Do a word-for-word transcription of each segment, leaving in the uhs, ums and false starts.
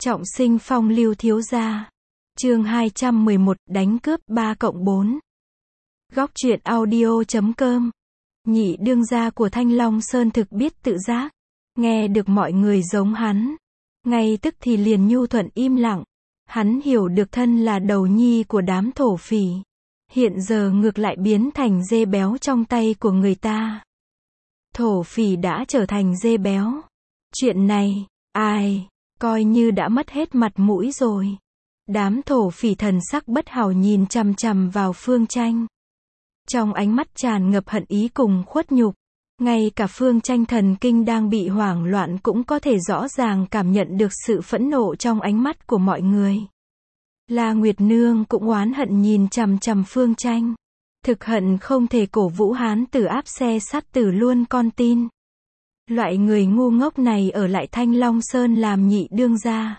Trọng sinh phong lưu thiếu gia. Chương hai trăm mười một, đánh cướp ba cộng bốn. Góc truyện audio chấm com. Nhị đương gia của Thanh Long Sơn thực biết tự giác. Nghe được mọi người giống hắn. Ngay tức thì liền nhu thuận im lặng. Hắn hiểu được thân là đầu nhi của đám thổ phỉ. Hiện giờ ngược lại biến thành dê béo trong tay của người ta. Thổ phỉ đã trở thành dê béo. Chuyện này, ai, coi như đã mất hết mặt mũi rồi. Đám thổ phỉ thần sắc bất hảo nhìn chằm chằm vào Phương Tranh. Trong ánh mắt tràn ngập hận ý cùng khuất nhục. Ngay cả Phương Tranh thần kinh đang bị hoảng loạn cũng có thể rõ ràng cảm nhận được sự phẫn nộ trong ánh mắt của mọi người. La Nguyệt Nương cũng oán hận nhìn chằm chằm Phương Tranh. Thực hận không thể cổ vũ hán tử áp xe sát tử luôn con tin. Loại người ngu ngốc này ở lại Thanh Long Sơn làm nhị đương gia.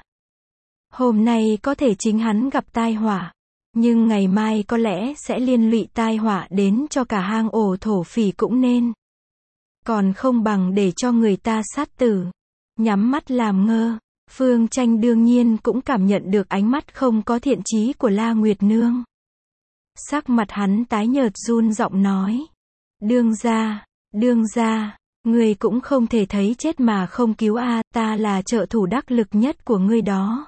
Hôm nay có thể chính hắn gặp tai họa, nhưng ngày mai có lẽ sẽ liên lụy tai họa đến cho cả hang ổ thổ phỉ cũng nên. Còn không bằng để cho người ta sát tử, nhắm mắt làm ngơ. Phương Tranh đương nhiên cũng cảm nhận được ánh mắt không có thiện chí của La Nguyệt Nương. Sắc mặt hắn tái nhợt run giọng nói. Đương gia, đương gia, ngươi cũng không thể thấy chết mà không cứu a, ta là trợ thủ đắc lực nhất của ngươi đó.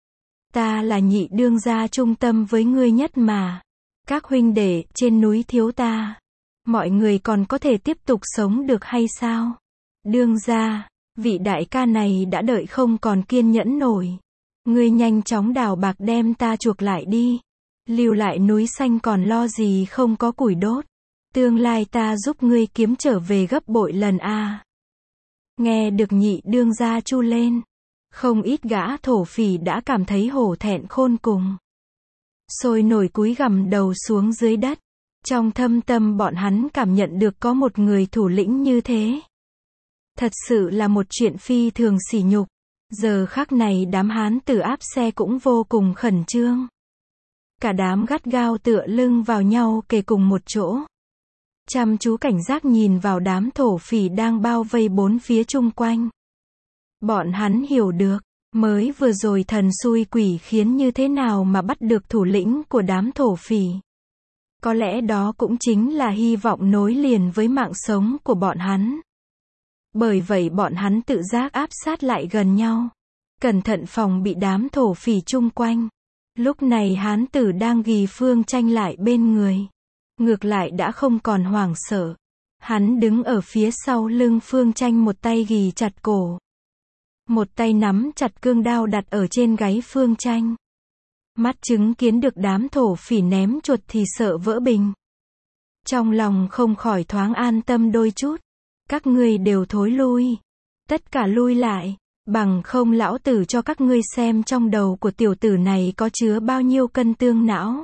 Ta là nhị đương gia trung tâm với ngươi nhất mà. Các huynh đệ trên núi thiếu ta. Mọi người còn có thể tiếp tục sống được hay sao? Đương gia, vị đại ca này đã đợi không còn kiên nhẫn nổi. Ngươi nhanh chóng đào bạc đem ta chuộc lại đi. Lưu lại núi xanh còn lo gì không có củi đốt. Tương lai ta giúp ngươi kiếm trở về gấp bội lần a. Nghe được nhị đương gia chu lên. Không ít gã thổ phỉ đã cảm thấy hổ thẹn khôn cùng. Sôi nổi cúi gằm đầu xuống dưới đất. Trong thâm tâm bọn hắn cảm nhận được có một người thủ lĩnh như thế. Thật sự là một chuyện phi thường sỉ nhục. Giờ khắc này đám hán tử áp xe cũng vô cùng khẩn trương. Cả đám gắt gao tựa lưng vào nhau kề cùng một chỗ. Chăm chú cảnh giác nhìn vào đám thổ phỉ đang bao vây bốn phía chung quanh. Bọn hắn hiểu được, mới vừa rồi thần xui quỷ khiến như thế nào mà bắt được thủ lĩnh của đám thổ phỉ. Có lẽ đó cũng chính là hy vọng nối liền với mạng sống của bọn hắn. Bởi vậy bọn hắn tự giác áp sát lại gần nhau. Cẩn thận phòng bị đám thổ phỉ chung quanh. Lúc này hán tử đang ghì Phương Tranh lại bên người. Ngược lại đã không còn hoảng sợ. Hắn đứng ở phía sau lưng Phương Tranh, một tay ghì chặt cổ. Một tay nắm chặt cương đao đặt ở trên gáy Phương Tranh. Mắt chứng kiến được đám thổ phỉ ném chuột thì sợ vỡ bình. Trong lòng không khỏi thoáng an tâm đôi chút. Các ngươi đều thối lui. Tất cả lui lại. Bằng không lão tử cho các ngươi xem trong đầu của tiểu tử này có chứa bao nhiêu cân tương não.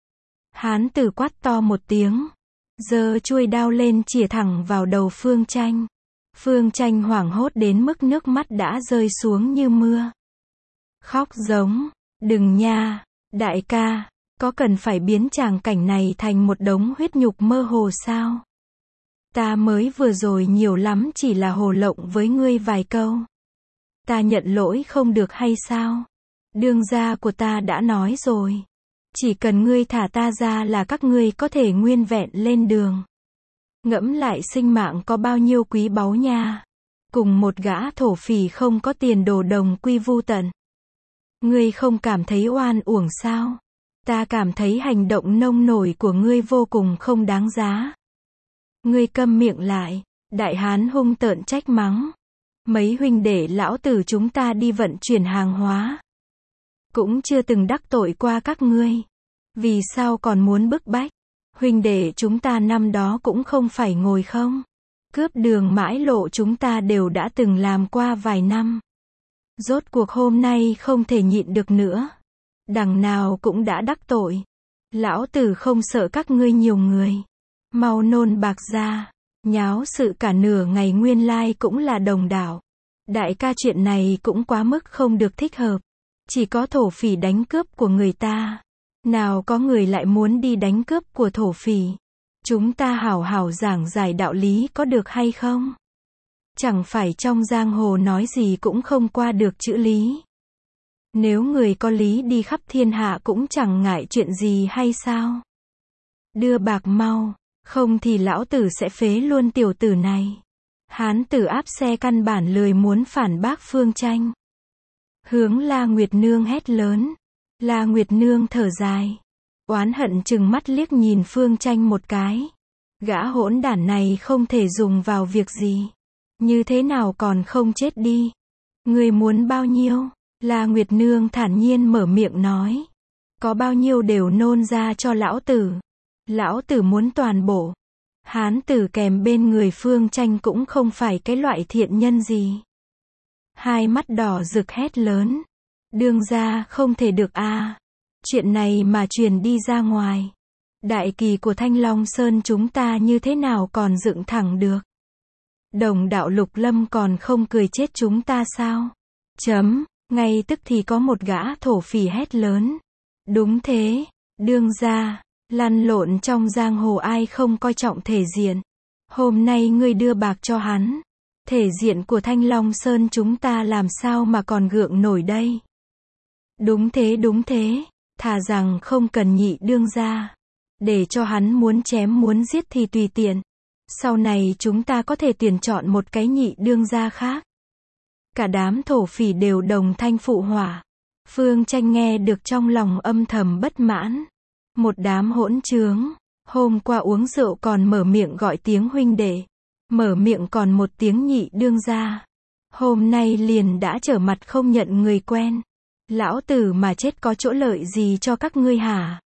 Hán tử quát to một tiếng. Giơ chuôi đao lên chĩa thẳng vào đầu Phương Tranh. Phương Tranh hoảng hốt đến mức nước mắt đã rơi xuống như mưa. Khóc giống. Đừng nha, đại ca, có cần phải biến tràng cảnh này thành một đống huyết nhục mơ hồ sao? Ta mới vừa rồi nhiều lắm chỉ là hồ lộng với ngươi vài câu. Ta nhận lỗi không được hay sao? Đương gia của ta đã nói rồi. Chỉ cần ngươi thả ta ra là các ngươi có thể nguyên vẹn lên đường. Ngẫm lại sinh mạng có bao nhiêu quý báu nha. Cùng một gã thổ phỉ không có tiền đồ đồng quy vu tận. Ngươi không cảm thấy oan uổng sao? Ta cảm thấy hành động nông nổi của ngươi vô cùng không đáng giá. Ngươi câm miệng lại. Đại hán hung tợn trách mắng. Mấy huynh đệ lão tử chúng ta đi vận chuyển hàng hóa. Cũng chưa từng đắc tội qua các ngươi. Vì sao còn muốn bức bách? Huynh đệ chúng ta năm đó cũng không phải ngồi không. Cướp đường mãi lộ chúng ta đều đã từng làm qua vài năm. Rốt cuộc hôm nay không thể nhịn được nữa. Đằng nào cũng đã đắc tội. Lão tử không sợ các ngươi nhiều người. Mau nôn bạc ra. Nháo sự cả nửa ngày nguyên lai cũng là đồng đảo. Đại ca chuyện này cũng quá mức không được thích hợp. Chỉ có thổ phỉ đánh cướp của người ta. Nào có người lại muốn đi đánh cướp của thổ phỉ. Chúng ta hảo hảo giảng giải đạo lý có được hay không? Chẳng phải trong giang hồ nói gì cũng không qua được chữ lý. Nếu người có lý đi khắp thiên hạ cũng chẳng ngại chuyện gì hay sao? Đưa bạc mau, không thì lão tử sẽ phế luôn tiểu tử này. Hán tử áp xe căn bản lười muốn phản bác Phương Tranh. Hướng La Nguyệt Nương hét lớn. La Nguyệt Nương thở dài. Oán hận chừng mắt liếc nhìn Phương Tranh một cái. Gã hỗn đản này không thể dùng vào việc gì. Như thế nào còn không chết đi? Người muốn bao nhiêu? La Nguyệt Nương thản nhiên mở miệng nói. Có bao nhiêu đều nôn ra cho lão tử. Lão tử muốn toàn bộ. Hán tử kèm bên người Phương Tranh cũng không phải cái loại thiện nhân gì. Hai mắt đỏ rực hét lớn. Đương gia không thể được a. À. Chuyện này mà truyền đi ra ngoài. Đại kỳ của Thanh Long Sơn chúng ta như thế nào còn dựng thẳng được? Đồng đạo Lục Lâm còn không cười chết chúng ta sao? Chấm, ngay tức thì có một gã thổ phỉ hét lớn. Đúng thế, đương gia, lăn lộn trong giang hồ ai không coi trọng thể diện. Hôm nay ngươi đưa bạc cho hắn. Thể diện của Thanh Long Sơn chúng ta làm sao mà còn gượng nổi đây? Đúng thế đúng thế, thà rằng không cần nhị đương gia. Để cho hắn muốn chém muốn giết thì tùy tiện. Sau này chúng ta có thể tuyển chọn một cái nhị đương gia khác. Cả đám thổ phỉ đều đồng thanh phụ họa. Phương Tranh nghe được trong lòng âm thầm bất mãn. Một đám hỗn trướng. Hôm qua uống rượu còn mở miệng gọi tiếng huynh đệ. Mở miệng còn một tiếng nhị đương gia. Hôm nay liền đã trở mặt không nhận người quen. Lão tử mà chết có chỗ lợi gì cho các ngươi hả?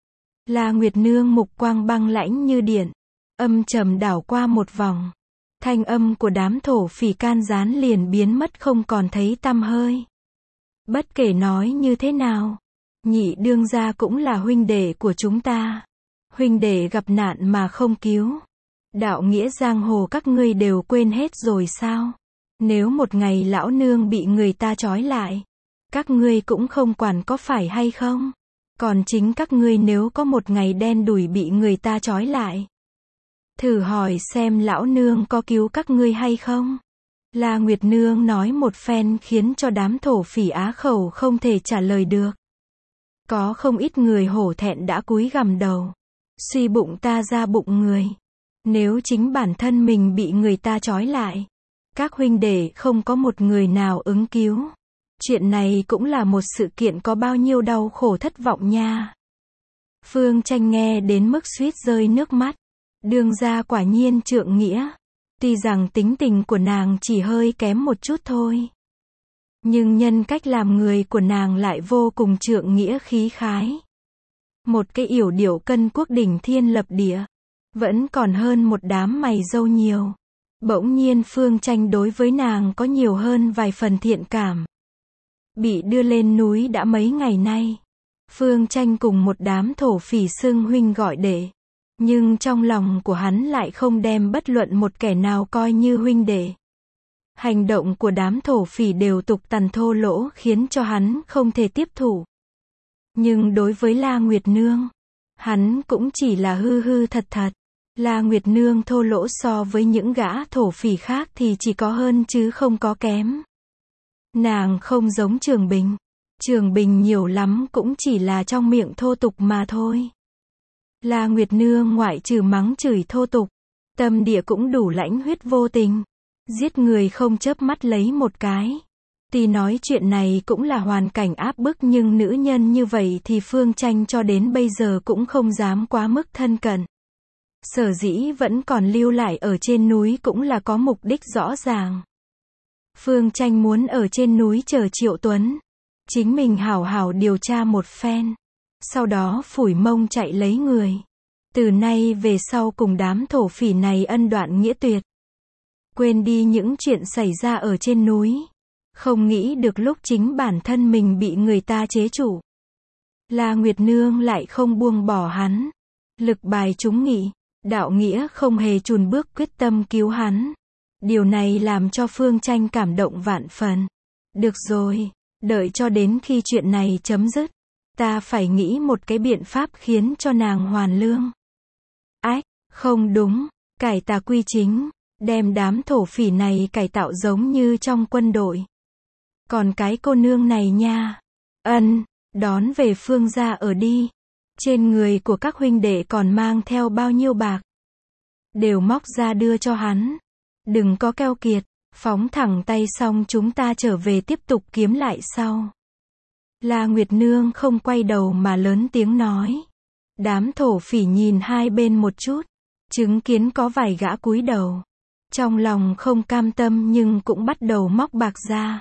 La Nguyệt Nương mục quang băng lãnh như điện. Âm trầm đảo qua một vòng. Thanh âm của đám thổ phỉ can gián liền biến mất không còn thấy tăm hơi. Bất kể nói như thế nào, nhị đương gia cũng là huynh đệ của chúng ta. Huynh đệ gặp nạn mà không cứu. Đạo nghĩa giang hồ các ngươi đều quên hết rồi sao? Nếu một ngày lão nương bị người ta trói lại, các ngươi cũng không quản có phải hay không? Còn chính các ngươi nếu có một ngày đen đủi bị người ta trói lại, thử hỏi xem lão nương có cứu các ngươi hay không? La Nguyệt Nương nói một phen khiến cho đám thổ phỉ á khẩu không thể trả lời được. Có không ít người hổ thẹn đã cúi gằm đầu. Suy bụng ta ra bụng người. Nếu chính bản thân mình bị người ta trói lại, các huynh đệ không có một người nào ứng cứu. Chuyện này cũng là một sự kiện có bao nhiêu đau khổ thất vọng nha. Phương Tranh nghe đến mức suýt rơi nước mắt. Đương gia quả nhiên trượng nghĩa. Tuy rằng tính tình của nàng chỉ hơi kém một chút thôi, nhưng nhân cách làm người của nàng lại vô cùng trượng nghĩa khí khái. Một cái yểu điệu cân quốc đỉnh thiên lập địa, vẫn còn hơn một đám mày râu nhiều. Bỗng nhiên Phương Tranh đối với nàng có nhiều hơn vài phần thiện cảm. Bị đưa lên núi đã mấy ngày nay, Phương Tranh cùng một đám thổ phỉ xưng huynh gọi đệ. Nhưng trong lòng của hắn lại không đem bất luận một kẻ nào coi như huynh đệ. Hành động của đám thổ phỉ đều tục tằn thô lỗ khiến cho hắn không thể tiếp thụ. Nhưng đối với La Nguyệt Nương, hắn cũng chỉ là hư hư thật thật. La Nguyệt Nương thô lỗ so với những gã thổ phỉ khác thì chỉ có hơn chứ không có kém. Nàng không giống Trường Bình. Trường Bình nhiều lắm cũng chỉ là trong miệng thô tục mà thôi. La Nguyệt Nương ngoại trừ mắng chửi thô tục, tâm địa cũng đủ lãnh huyết vô tình. Giết người không chớp mắt lấy một cái. Tuy nói chuyện này cũng là hoàn cảnh áp bức nhưng nữ nhân như vậy thì Phương Tranh cho đến bây giờ cũng không dám quá mức thân cận. Sở dĩ vẫn còn lưu lại ở trên núi cũng là có mục đích rõ ràng. Phương Tranh muốn ở trên núi chờ Triệu Tuấn. Chính mình hảo hảo điều tra một phen. Sau đó phủi mông chạy lấy người. Từ nay về sau cùng đám thổ phỉ này ân đoạn nghĩa tuyệt. Quên đi những chuyện xảy ra ở trên núi. Không nghĩ được lúc chính bản thân mình bị người ta chế chủ. La Nguyệt Nương lại không buông bỏ hắn. Lực bài chúng nghị. Đạo nghĩa không hề chùn bước quyết tâm cứu hắn. Điều này làm cho Phương Tranh cảm động vạn phần. Được rồi, đợi cho đến khi chuyện này chấm dứt. Ta phải nghĩ một cái biện pháp khiến cho nàng hoàn lương. Ách, không đúng, cải tà quy chính, đem đám thổ phỉ này cải tạo giống như trong quân đội. Còn cái cô nương này nha, Ân, đón về Phương gia ở đi. Trên người của các huynh đệ còn mang theo bao nhiêu bạc. Đều móc ra đưa cho hắn. Đừng có keo kiệt, phóng thẳng tay xong chúng ta trở về tiếp tục kiếm lại sau. La Nguyệt Nương không quay đầu mà lớn tiếng nói. Đám thổ phỉ nhìn hai bên một chút, chứng kiến có vài gã cúi đầu. Trong lòng không cam tâm nhưng cũng bắt đầu móc bạc ra.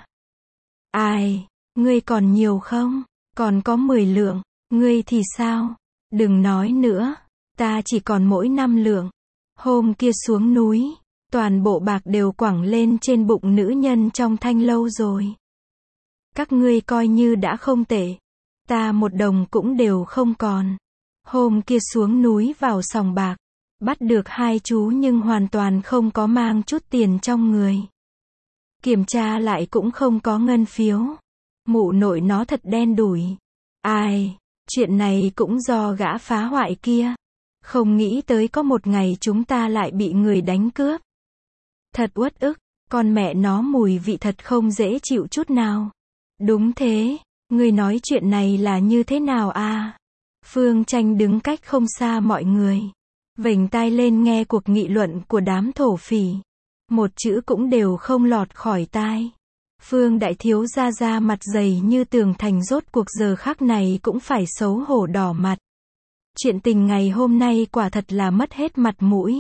Ai, ngươi còn nhiều không? Còn có mười lượng, ngươi thì sao? Đừng nói nữa, ta chỉ còn mỗi năm lượng. Hôm kia xuống núi, toàn bộ bạc đều quẳng lên trên bụng nữ nhân trong thanh lâu rồi. Các ngươi coi như đã không tệ. Ta một đồng cũng đều không còn. Hôm kia xuống núi vào sòng bạc, bắt được hai chú nhưng hoàn toàn không có mang chút tiền trong người. Kiểm tra lại cũng không có ngân phiếu. Mụ nội nó thật đen đủi. Ai, chuyện này cũng do gã phá hoại kia. Không nghĩ tới có một ngày chúng ta lại bị người đánh cướp. Thật uất ức, con mẹ nó mùi vị thật không dễ chịu chút nào. Đúng thế, ngươi nói chuyện này là như thế nào à? Phương Tranh đứng cách không xa mọi người. Vểnh tai lên nghe cuộc nghị luận của đám thổ phỉ. Một chữ cũng đều không lọt khỏi tai. Phương đại thiếu gia ra mặt dày như tường thành rốt cuộc giờ khắc này cũng phải xấu hổ đỏ mặt. Chuyện tình ngày hôm nay quả thật là mất hết mặt mũi.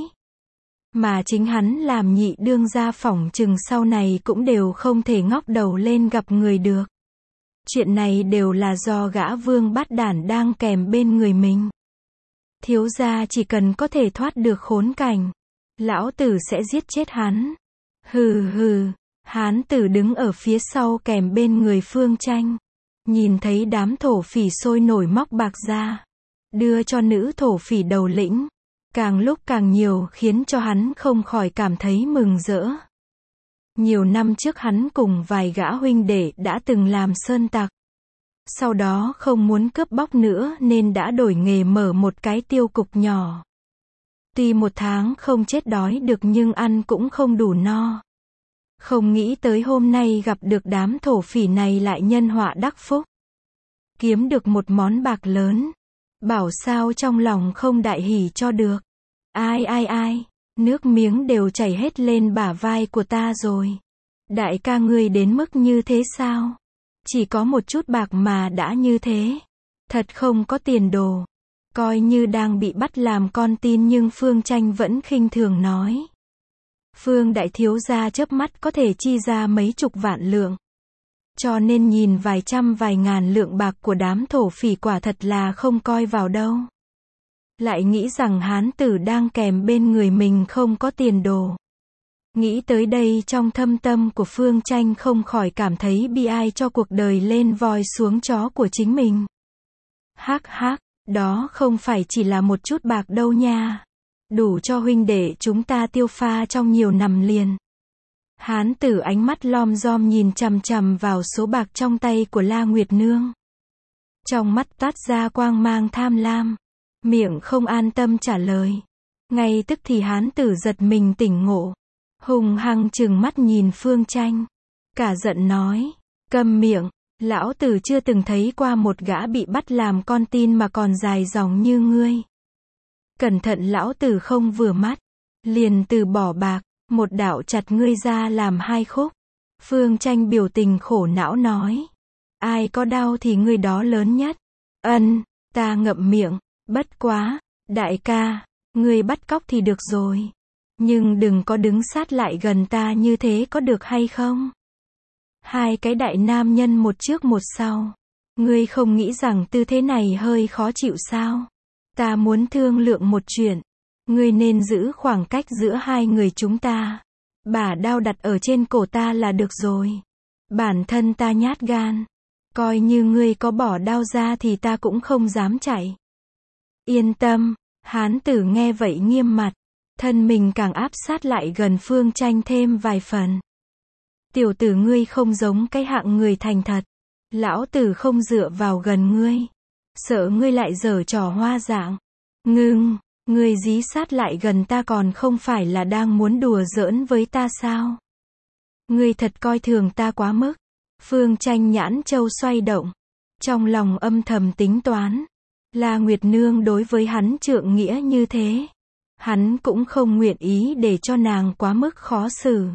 Mà chính hắn làm nhị đương gia phỏng chừng sau này cũng đều không thể ngóc đầu lên gặp người được. Chuyện này đều là do gã vương bát đản đang kèm bên người mình. Thiếu gia chỉ cần có thể thoát được khốn cảnh, lão tử sẽ giết chết hắn. Hừ hừ, hán tử đứng ở phía sau kèm bên người Phương Tranh. Nhìn thấy đám thổ phỉ sôi nổi móc bạc ra, đưa cho nữ thổ phỉ đầu lĩnh. Càng lúc càng nhiều khiến cho hắn không khỏi cảm thấy mừng rỡ. Nhiều năm trước hắn cùng vài gã huynh đệ đã từng làm sơn tặc. Sau đó không muốn cướp bóc nữa nên đã đổi nghề mở một cái tiêu cục nhỏ. Tuy một tháng không chết đói được nhưng ăn cũng không đủ no. Không nghĩ tới hôm nay gặp được đám thổ phỉ này lại nhân họa đắc phúc. Kiếm được một món bạc lớn. Bảo sao trong lòng không đại hỉ cho được. Ai ai ai, nước miếng đều chảy hết lên bả vai của ta rồi. Đại ca ngươi đến mức như thế sao? Chỉ có một chút bạc mà đã như thế. Thật không có tiền đồ. Coi như đang bị bắt làm con tin nhưng Phương Tranh vẫn khinh thường nói. Phương đại thiếu gia chớp mắt có thể chi ra mấy chục vạn lượng. Cho nên nhìn vài trăm vài ngàn lượng bạc của đám thổ phỉ quả thật là không coi vào đâu. Lại nghĩ rằng hán tử đang kèm bên người mình không có tiền đồ. Nghĩ tới đây trong thâm tâm của Phương Tranh không khỏi cảm thấy bi ai cho cuộc đời lên voi xuống chó của chính mình. Hắc hắc, đó không phải chỉ là một chút bạc đâu nha. Đủ cho huynh đệ chúng ta tiêu pha trong nhiều năm liền. Hán tử ánh mắt lom rom nhìn chằm chằm vào số bạc trong tay của La Nguyệt Nương. Trong mắt toát ra quang mang tham lam. Miệng không an tâm trả lời. Ngay tức thì hán tử giật mình tỉnh ngộ. Hùng hăng trừng mắt nhìn Phương Tranh. Cả giận nói. Câm miệng, lão tử chưa từng thấy qua một gã bị bắt làm con tin mà còn dài dòng như ngươi. Cẩn thận lão tử không vừa mắt. Liền từ bỏ bạc, một đạo chặt ngươi ra làm hai khúc. Phương Tranh biểu tình khổ não nói. Ai có đau thì ngươi đó lớn nhất. Ân, ta ngậm miệng. Bất quá, đại ca, ngươi bắt cóc thì được rồi. Nhưng đừng có đứng sát lại gần ta như thế có được hay không? Hai cái đại nam nhân một trước một sau. Ngươi không nghĩ rằng tư thế này hơi khó chịu sao? Ta muốn thương lượng một chuyện. Ngươi nên giữ khoảng cách giữa hai người chúng ta. Bả đao đặt ở trên cổ ta là được rồi. Bản thân ta nhát gan. Coi như ngươi có bỏ đao ra thì ta cũng không dám chạy. Yên tâm, hán tử nghe vậy nghiêm mặt. Thân mình càng áp sát lại gần Phương Tranh thêm vài phần. Tiểu tử ngươi không giống cái hạng người thành thật. Lão tử không dựa vào gần ngươi. Sợ ngươi lại giở trò hoa dạng. Ngưng, ngươi dí sát lại gần ta còn không phải là đang muốn đùa giỡn với ta sao? Ngươi thật coi thường ta quá mức. Phương Tranh nhãn châu xoay động. Trong lòng âm thầm tính toán, La Nguyệt Nương đối với hắn trượng nghĩa như thế, hắn cũng không nguyện ý để cho nàng quá mức khó xử.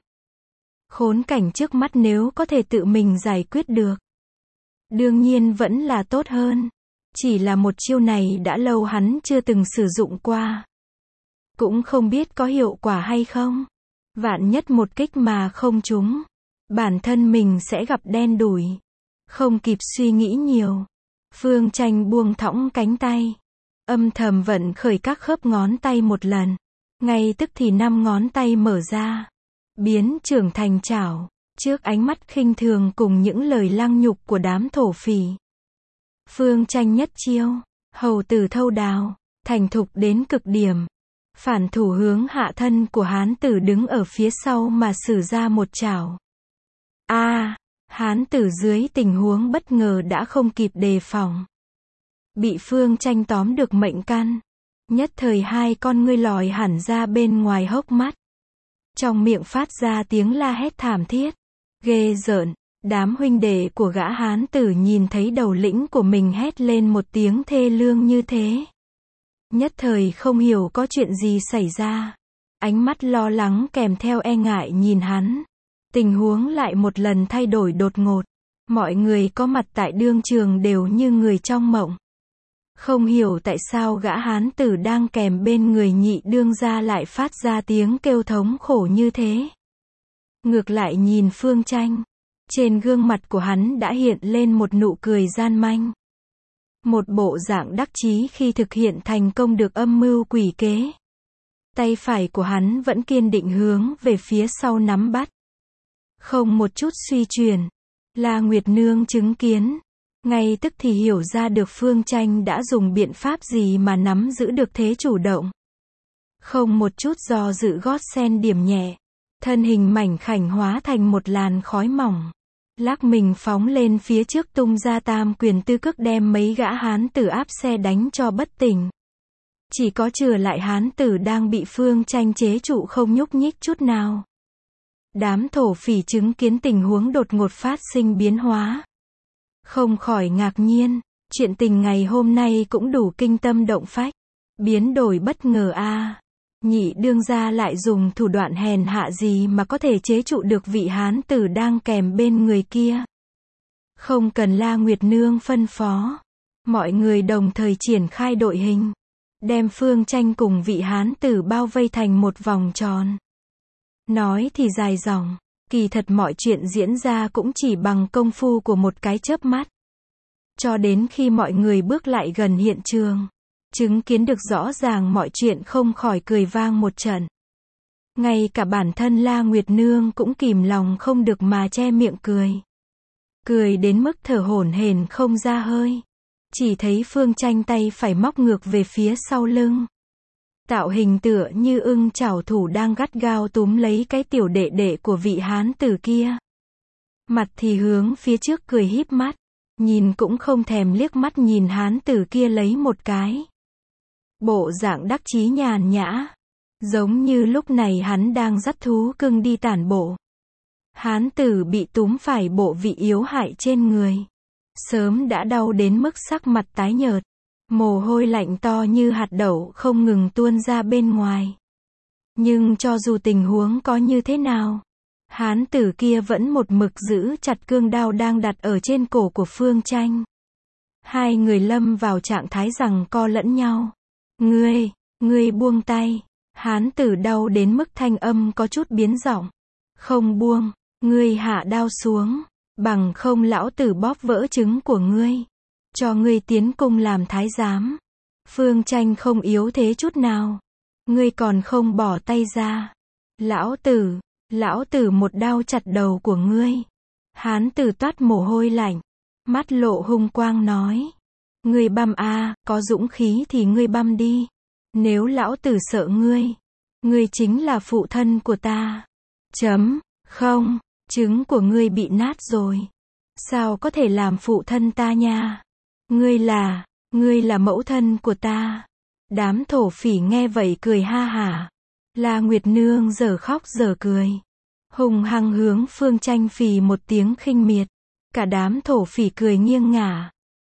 Khốn cảnh trước mắt nếu có thể tự mình giải quyết được, đương nhiên vẫn là tốt hơn. Chỉ là một chiêu này đã lâu hắn chưa từng sử dụng qua, cũng không biết có hiệu quả hay không. Vạn nhất một kích mà không trúng, bản thân mình sẽ gặp đen đủi. Không kịp suy nghĩ nhiều, Phương Tranh buông thõng cánh tay, âm thầm vận khởi các khớp ngón tay một lần, ngay tức thì năm ngón tay mở ra, biến trưởng thành chảo. Trước ánh mắt khinh thường cùng những lời lăng nhục của đám thổ phỉ, Phương Tranh nhất chiêu, hầu tử thâu đào, thành thục đến cực điểm. Phản thủ hướng hạ thân của hán tử đứng ở phía sau mà sử ra một chảo. A, à, hán tử dưới tình huống bất ngờ đã không kịp đề phòng, bị Phương Tranh tóm được mệnh căn, nhất thời hai con ngươi lòi hẳn ra bên ngoài hốc mắt, trong miệng phát ra tiếng la hét thảm thiết, ghê rợn. Đám huynh đệ của gã hán tử nhìn thấy đầu lĩnh của mình hét lên một tiếng thê lương như thế, nhất thời không hiểu có chuyện gì xảy ra, ánh mắt lo lắng kèm theo e ngại nhìn hắn. Tình huống lại một lần thay đổi đột ngột, mọi người có mặt tại đương trường đều như người trong mộng. Không hiểu tại sao gã hán tử đang kèm bên người nhị đương gia lại phát ra tiếng kêu thống khổ như thế. Ngược lại nhìn Phương Tranh, trên gương mặt của hắn đã hiện lên một nụ cười gian manh, một bộ dạng đắc chí khi thực hiện thành công được âm mưu quỷ kế. Tay phải của hắn vẫn kiên định hướng về phía sau nắm bắt, không một chút suy chuyển. La Nguyệt Nương chứng kiến, ngay tức thì hiểu ra được Phương Tranh đã dùng biện pháp gì mà nắm giữ được thế chủ động. Không một chút do dự gót sen điểm nhẹ, thân hình mảnh khảnh hóa thành một làn khói mỏng, lắc mình phóng lên phía trước tung ra tam quyền tư cước đem mấy gã hán tử áp xe đánh cho bất tỉnh. Chỉ có trừ lại hán tử đang bị Phương Tranh chế trụ không nhúc nhích chút nào. Đám thổ phỉ chứng kiến tình huống đột ngột phát sinh biến hóa, không khỏi ngạc nhiên, chuyện tình ngày hôm nay cũng đủ kinh tâm động phách, biến đổi bất ngờ a. À. Nhị đương gia lại dùng thủ đoạn hèn hạ gì mà có thể chế trụ được vị hán tử đang kèm bên người kia. Không cần La Nguyệt Nương phân phó, mọi người đồng thời triển khai đội hình, đem Phương Tranh cùng vị hán tử bao vây thành một vòng tròn. Nói thì dài dòng, kỳ thật mọi chuyện diễn ra cũng chỉ bằng công phu của một cái chớp mắt. Cho đến khi mọi người bước lại gần hiện trường, chứng kiến được rõ ràng mọi chuyện không khỏi cười vang một trận. Ngay cả bản thân La Nguyệt Nương cũng kìm lòng không được mà che miệng cười. Cười đến mức thở hổn hển không ra hơi. Chỉ thấy Phương Tranh tay phải móc ngược về phía sau lưng. Tạo hình tựa như ưng chảo thủ đang gắt gao túm lấy cái tiểu đệ đệ của vị hán tử kia. Mặt thì hướng phía trước cười híp mắt, nhìn cũng không thèm liếc mắt nhìn hán tử kia lấy một cái. Bộ dạng đắc chí nhàn nhã, giống như lúc này hắn đang dắt thú cưng đi tản bộ. Hán tử bị túm phải bộ vị yếu hại trên người, sớm đã đau đến mức sắc mặt tái nhợt, mồ hôi lạnh to như hạt đậu không ngừng tuôn ra bên ngoài. Nhưng cho dù tình huống có như thế nào, hán tử kia vẫn một mực giữ chặt cương đao đang đặt ở trên cổ của Phương Tranh. Hai người lâm vào trạng thái giằng co lẫn nhau. Ngươi, ngươi buông tay. Hán tử đau đến mức thanh âm có chút biến giọng. Không buông, ngươi hạ đao xuống, bằng không lão tử bóp vỡ trứng của ngươi, cho ngươi tiến cung làm thái giám. Phương Tranh không yếu thế chút nào. Ngươi còn không bỏ tay ra. Lão tử, lão tử một đao chặt đầu của ngươi. Hán tử toát mồ hôi lạnh, mắt lộ hung quang nói. Ngươi băm a, có dũng khí thì ngươi băm đi. Nếu lão tử sợ ngươi, ngươi chính là phụ thân của ta. Chấm, không, trứng của ngươi bị nát rồi. Sao có thể làm phụ thân ta nha? Ngươi là, ngươi là mẫu thân của ta. Đám thổ phỉ nghe vậy cười ha hả. La Nguyệt Nương giờ khóc giờ cười, hùng hăng hướng Phương Tranh phì một tiếng khinh miệt. Cả đám thổ phỉ cười nghiêng ngả.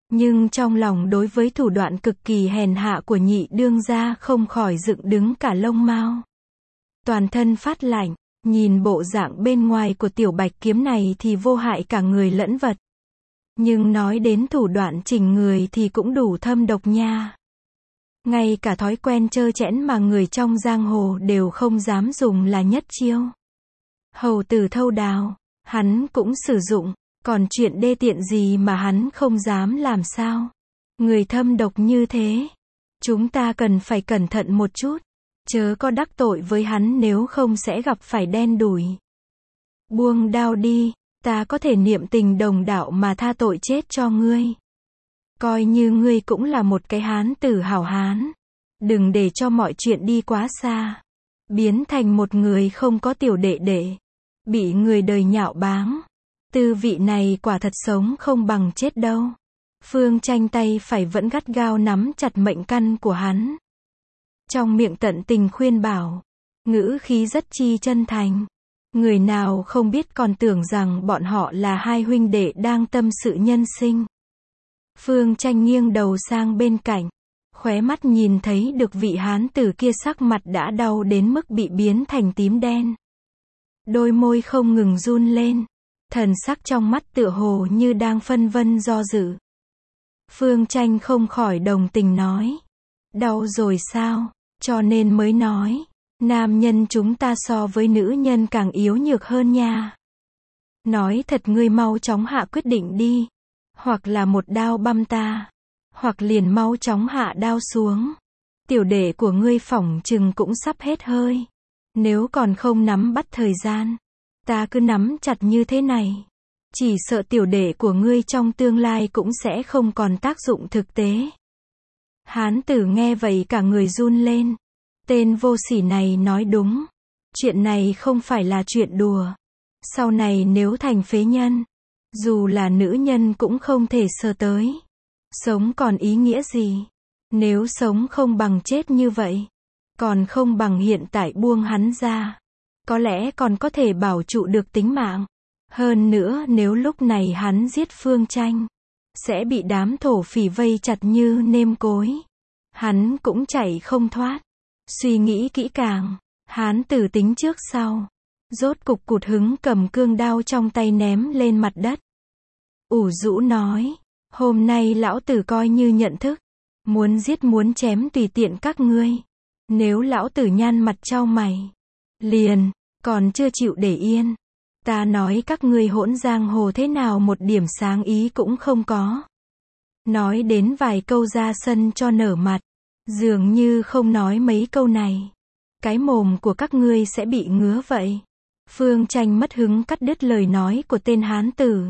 Nhưng trong lòng đối với thủ đoạn cực kỳ hèn hạ của nhị đương gia không khỏi dựng đứng cả lông mao. Toàn thân phát lạnh, nhìn bộ dạng bên ngoài của tiểu bạch kiếm này thì vô hại cả người lẫn vật. Nhưng nói đến thủ đoạn chỉnh người thì cũng đủ thâm độc nha. Ngay cả thói quen trơ trẽn mà người trong giang hồ đều không dám dùng là nhất chiêu. Hầu tử thâu đào, hắn cũng sử dụng, còn chuyện đê tiện gì mà hắn không dám làm sao? Người thâm độc như thế, chúng ta cần phải cẩn thận một chút, chớ có đắc tội với hắn nếu không sẽ gặp phải đen đủi. Buông đao đi, ta có thể niệm tình đồng đạo mà tha tội chết cho ngươi. Coi như ngươi cũng là một cái hán tử hảo hán. Đừng để cho mọi chuyện đi quá xa. Biến thành một người không có tiểu đệ đệ. Bị người đời nhạo báng. Tư vị này quả thật sống không bằng chết đâu. Phương Tranh tay phải vẫn gắt gao nắm chặt mệnh căn của hắn. Trong miệng tận tình khuyên bảo. Ngữ khí rất chi chân thành. Người nào không biết còn tưởng rằng bọn họ là hai huynh đệ đang tâm sự nhân sinh. Phương Tranh nghiêng đầu sang bên cạnh, khóe mắt nhìn thấy được vị hán tử kia sắc mặt đã đau đến mức bị biến thành tím đen. Đôi môi không ngừng run lên, thần sắc trong mắt tựa hồ như đang phân vân do dự. Phương Tranh không khỏi đồng tình nói, đau rồi sao, cho nên mới nói, nam nhân chúng ta so với nữ nhân càng yếu nhược hơn nha. Nói thật ngươi mau chóng hạ quyết định đi. Hoặc là một đao băm ta, hoặc liền mau chóng hạ đao xuống. Tiểu đệ của ngươi phỏng chừng cũng sắp hết hơi. Nếu còn không nắm bắt thời gian, ta cứ nắm chặt như thế này. Chỉ sợ tiểu đệ của ngươi trong tương lai cũng sẽ không còn tác dụng thực tế. Hán tử nghe vậy cả người run lên. Tên vô sỉ này nói đúng. Chuyện này không phải là chuyện đùa. Sau này nếu thành phế nhân, dù là nữ nhân cũng không thể sờ tới. Sống còn ý nghĩa gì? Nếu sống không bằng chết như vậy, còn không bằng hiện tại buông hắn ra. Có lẽ còn có thể bảo trụ được tính mạng. Hơn nữa nếu lúc này hắn giết Phương Tranh, sẽ bị đám thổ phỉ vây chặt như nêm cối. Hắn cũng chạy không thoát. Suy nghĩ kỹ càng, hán tử tính trước sau. Rốt cục cụt hứng cầm cương đao trong tay ném lên mặt đất. Ủ rũ nói, hôm nay lão tử coi như nhận thức, muốn giết muốn chém tùy tiện các ngươi. Nếu lão tử nhăn mặt trao mày, liền, còn chưa chịu để yên. Ta nói các ngươi hỗn giang hồ thế nào một điểm sáng ý cũng không có. Nói đến vài câu ra sân cho nở mặt, dường như không nói mấy câu này. Cái mồm của các ngươi sẽ bị ngứa vậy. Phương Tranh mất hứng cắt đứt lời nói của tên hán tử.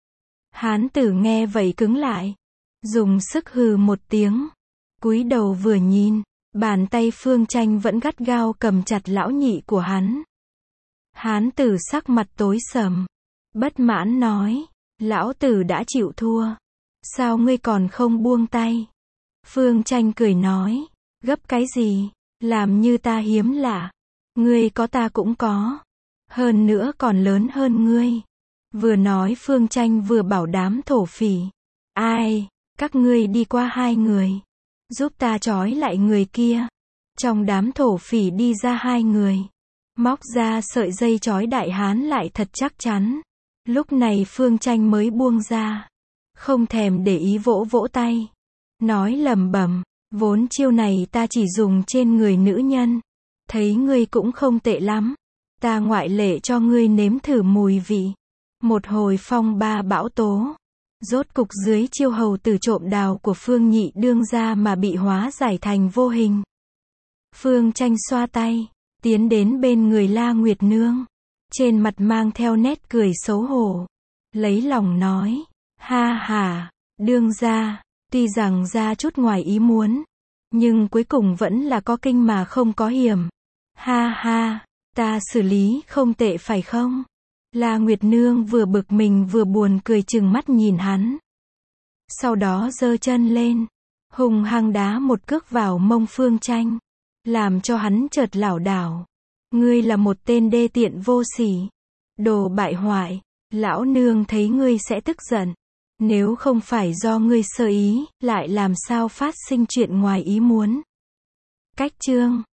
Hán tử nghe vậy cứng lại, dùng sức hừ một tiếng, cúi đầu vừa nhìn, bàn tay Phương Tranh vẫn gắt gao cầm chặt lão nhị của hắn. Hán tử sắc mặt tối sầm, bất mãn nói, lão tử đã chịu thua, sao ngươi còn không buông tay? Phương Tranh cười nói, gấp cái gì, làm như ta hiếm lạ, ngươi có ta cũng có, hơn nữa còn lớn hơn ngươi. Vừa nói Phương Tranh vừa bảo đám thổ phỉ, ai, các ngươi đi qua hai người, giúp ta trói lại người kia. Trong đám thổ phỉ đi ra hai người, móc ra sợi dây trói đại hán lại thật chắc chắn. Lúc này Phương Tranh mới buông ra, không thèm để ý vỗ vỗ tay, nói lẩm bẩm, vốn chiêu này ta chỉ dùng trên người nữ nhân, thấy ngươi cũng không tệ lắm, ta ngoại lệ cho ngươi nếm thử mùi vị. Một hồi phong ba bão tố, rốt cục dưới chiêu hầu tử trộm đào của Phương nhị đương gia mà bị hóa giải thành vô hình. Phương Tranh xoa tay, tiến đến bên người La Nguyệt Nương, trên mặt mang theo nét cười xấu hổ, lấy lòng nói, ha ha, đương gia, tuy rằng ra chút ngoài ý muốn, nhưng cuối cùng vẫn là có kinh mà không có hiểm. Ha ha, ta xử lý không tệ phải không? La Nguyệt Nương vừa bực mình vừa buồn cười chừng mắt nhìn hắn. Sau đó giơ chân lên, hùng hăng đá một cước vào mông Phương Tranh, làm cho hắn chợt lảo đảo. Ngươi là một tên đê tiện vô sỉ, đồ bại hoại, lão nương thấy ngươi sẽ tức giận, Nếu không phải do ngươi sơ ý, lại làm sao phát sinh chuyện ngoài ý muốn. Cách chương